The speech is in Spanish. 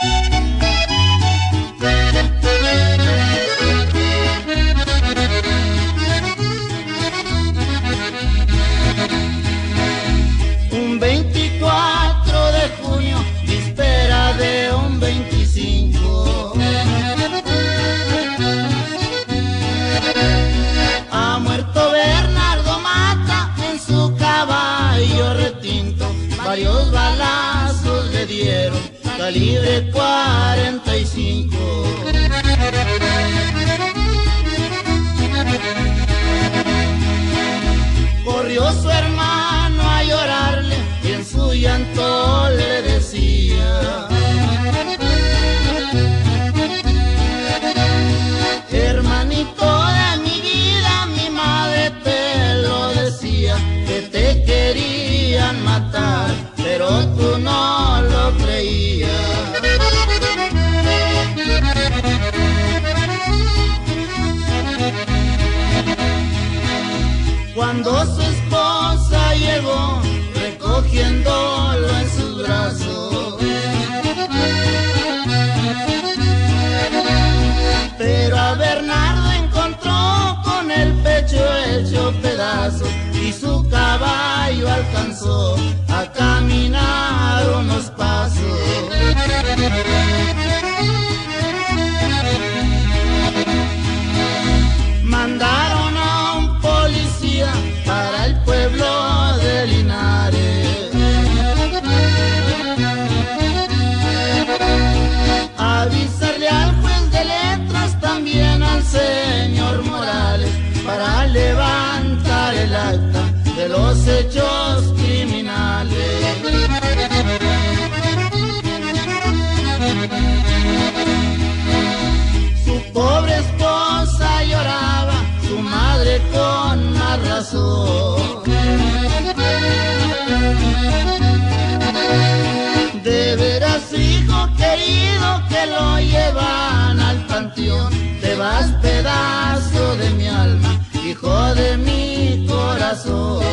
Un 24 de junio, víspera de un 25, ha muerto Bernardo Mata en su caballo retinto. Varios balazos le dieron, calibre 45. Corrió su hermano a llorarle y en su llanto le decía: hermanito de mi vida, mi madre te lo decía, que te querían matar, pero tú no lo creías. Cuando su esposa llegó, recogiéndolo en sus brazos, pero a Bernardo encontró con el pecho hecho pedazos y su caballo alcanzó a caminar unos pasos. Mandaron a un policía para el pueblo de Linares, avisarle al juez de letras, también al señor Morales, para levantar el acta de los hechos criminales. Su pobre esposa lloraba, su madre con más razón. De veras, hijo querido, que lo llevan al panteón. Te vas, pedazo de mi alma, hijo de mi corazón.